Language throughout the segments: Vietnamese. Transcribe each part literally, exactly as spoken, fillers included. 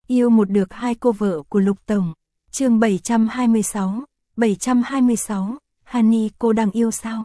Yêu một được hai cô vợ của Lục Tổng. Chương bảy trăm hai mươi sáu, bảy trăm hai mươi sáu, Honey cô đang yêu sao?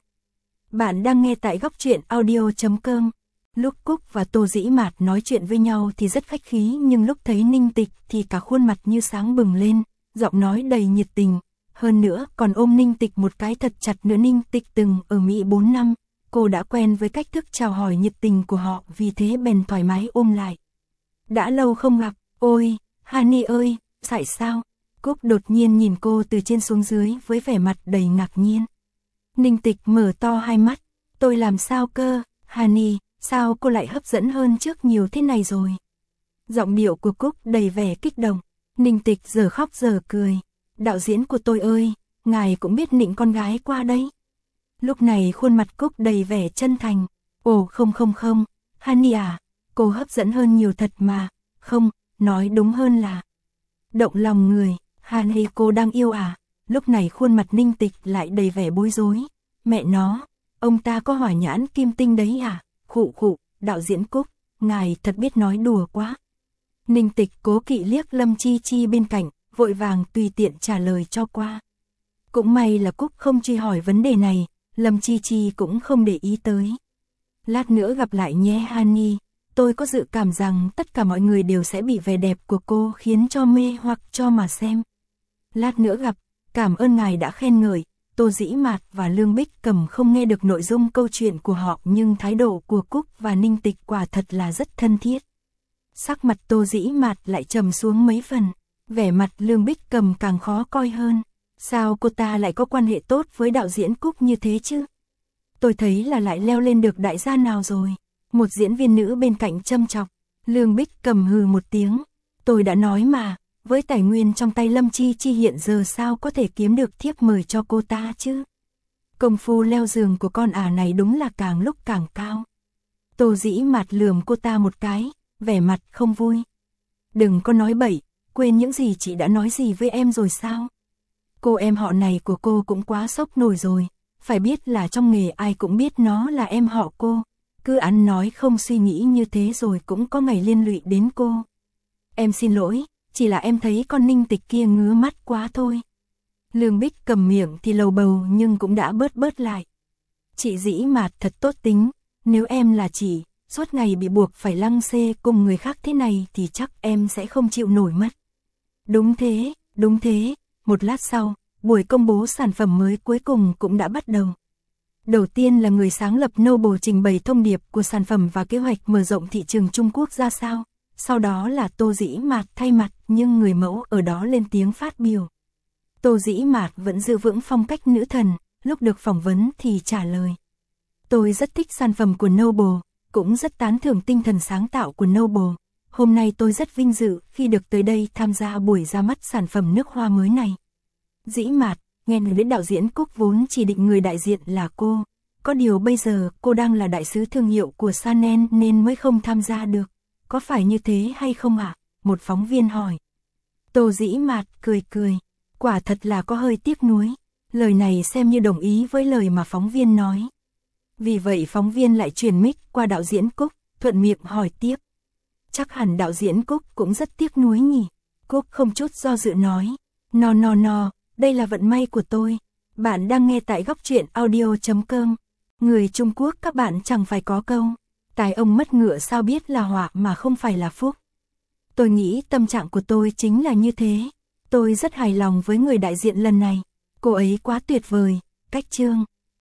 Bạn đang nghe tại góc truyện audio chấm com. Lúc Cúc và Tô Dĩ Mạt nói chuyện với nhau thì rất khách khí, nhưng lúc thấy Ninh Tịch thì cả khuôn mặt như sáng bừng lên, giọng nói đầy nhiệt tình. Hơn nữa còn ôm Ninh Tịch một cái thật chặt nữa. Ninh Tịch từng ở Mỹ bốn năm, cô đã quen với cách thức chào hỏi nhiệt tình của họ, vì thế bèn thoải mái ôm lại. Đã lâu không gặp, ôi, Honey ơi, tại sao? Cúc đột nhiên nhìn cô từ trên xuống dưới với vẻ mặt đầy ngạc nhiên. Ninh Tịch mở to hai mắt, tôi làm sao cơ, Honey, sao cô lại hấp dẫn hơn trước nhiều thế này rồi? Giọng điệu của Cúc đầy vẻ kích động. Ninh Tịch giờ khóc giờ cười. Đạo diễn của tôi ơi, ngài cũng biết nịnh con gái qua đấy. Lúc này khuôn mặt Cúc đầy vẻ chân thành. Ồ không không không, Honey à, cô hấp dẫn hơn nhiều thật mà. Không, nói đúng hơn là động lòng người. Honey cô đang yêu à? Lúc này khuôn mặt Ninh Tịch lại đầy vẻ bối rối. Mẹ nó, ông ta có hỏa nhãn kim tinh đấy à? Khụ khụ, đạo diễn Cúc, ngài thật biết nói đùa quá. Ninh Tịch cố kỵ liếc Lâm Chi Chi bên cạnh, vội vàng tùy tiện trả lời cho qua. Cũng may là Cúc không truy hỏi vấn đề này, Lâm Chi Chi cũng không để ý tới. Lát nữa gặp lại nhé Honey, tôi có dự cảm rằng tất cả mọi người đều sẽ bị vẻ đẹp của cô khiến cho mê hoặc cho mà xem. Lát nữa gặp, cảm ơn ngài đã khen ngợi. Tô Dĩ Mạt và Lương Bích Cầm không nghe được nội dung câu chuyện của họ, nhưng thái độ của Cúc và Ninh Tịch quả thật là rất thân thiết. Sắc mặt Tô Dĩ Mạt lại trầm xuống mấy phần, vẻ mặt Lương Bích Cầm càng khó coi hơn. Sao cô ta lại có quan hệ tốt với đạo diễn Cúc như thế chứ? Tôi thấy là lại leo lên được đại gia nào rồi. Một diễn viên nữ bên cạnh châm chọc. Lương Bích Cầm hừ một tiếng. Tôi đã nói mà, với tài nguyên trong tay Lâm Chi Chi hiện giờ sao có thể kiếm được thiếp mời cho cô ta chứ? Công phu leo giường của con ả này đúng là càng lúc càng cao. Tô Dĩ Mạt lườm cô ta một cái, vẻ mặt không vui. Đừng có nói bậy, quên những gì chị đã nói gì với em rồi sao? Cô em họ này của cô cũng quá sốc nổi rồi, phải biết là trong nghề ai cũng biết nó là em họ cô. Cứ ăn nói không suy nghĩ như thế rồi cũng có ngày liên lụy đến cô. Em xin lỗi, chỉ là em thấy con Ninh Tịch kia ngứa mắt quá thôi. Lương Bích cầm miệng thì lầu bầu nhưng cũng đã bớt bớt lại. Chị Dĩ Mạt thật tốt tính, nếu em là chị, suốt ngày bị buộc phải lăng xê cùng người khác thế này thì chắc em sẽ không chịu nổi mất. Đúng thế, đúng thế, một lát sau, buổi công bố sản phẩm mới cuối cùng cũng đã bắt đầu. Đầu tiên là người sáng lập Noble trình bày thông điệp của sản phẩm và kế hoạch mở rộng thị trường Trung Quốc ra sao. Sau đó là Tô Dĩ Mạt thay mặt, nhưng người mẫu ở đó lên tiếng phát biểu. Tô Dĩ Mạt vẫn giữ vững phong cách nữ thần, lúc được phỏng vấn thì trả lời. Tôi rất thích sản phẩm của Noble, cũng rất tán thưởng tinh thần sáng tạo của Noble. Hôm nay tôi rất vinh dự khi được tới đây tham gia buổi ra mắt sản phẩm nước hoa mới này. Dĩ Mạt, nghe nói đến đạo diễn Cúc vốn chỉ định người đại diện là cô. Có điều bây giờ cô đang là đại sứ thương hiệu của Chanel nên mới không tham gia được. Có phải như thế hay không ạ? À? Một phóng viên hỏi. Tô Dĩ Mạt cười cười. Quả thật là có hơi tiếc nuối. Lời này xem như đồng ý với lời mà phóng viên nói. Vì vậy phóng viên lại chuyển mic qua đạo diễn Cúc, thuận miệng hỏi tiếp. Chắc hẳn đạo diễn Cúc cũng rất tiếc nuối nhỉ? Cúc không chút do dự nói. No no no, đây là vận may của tôi. Bạn đang nghe tại góc truyện audio chấm com. Người Trung Quốc các bạn chẳng phải có câu. Tài ông mất ngựa sao biết là họa mà không phải là phúc. Tôi nghĩ tâm trạng của tôi chính là như thế. Tôi rất hài lòng với người đại diện lần này. Cô ấy quá tuyệt vời, cách chương,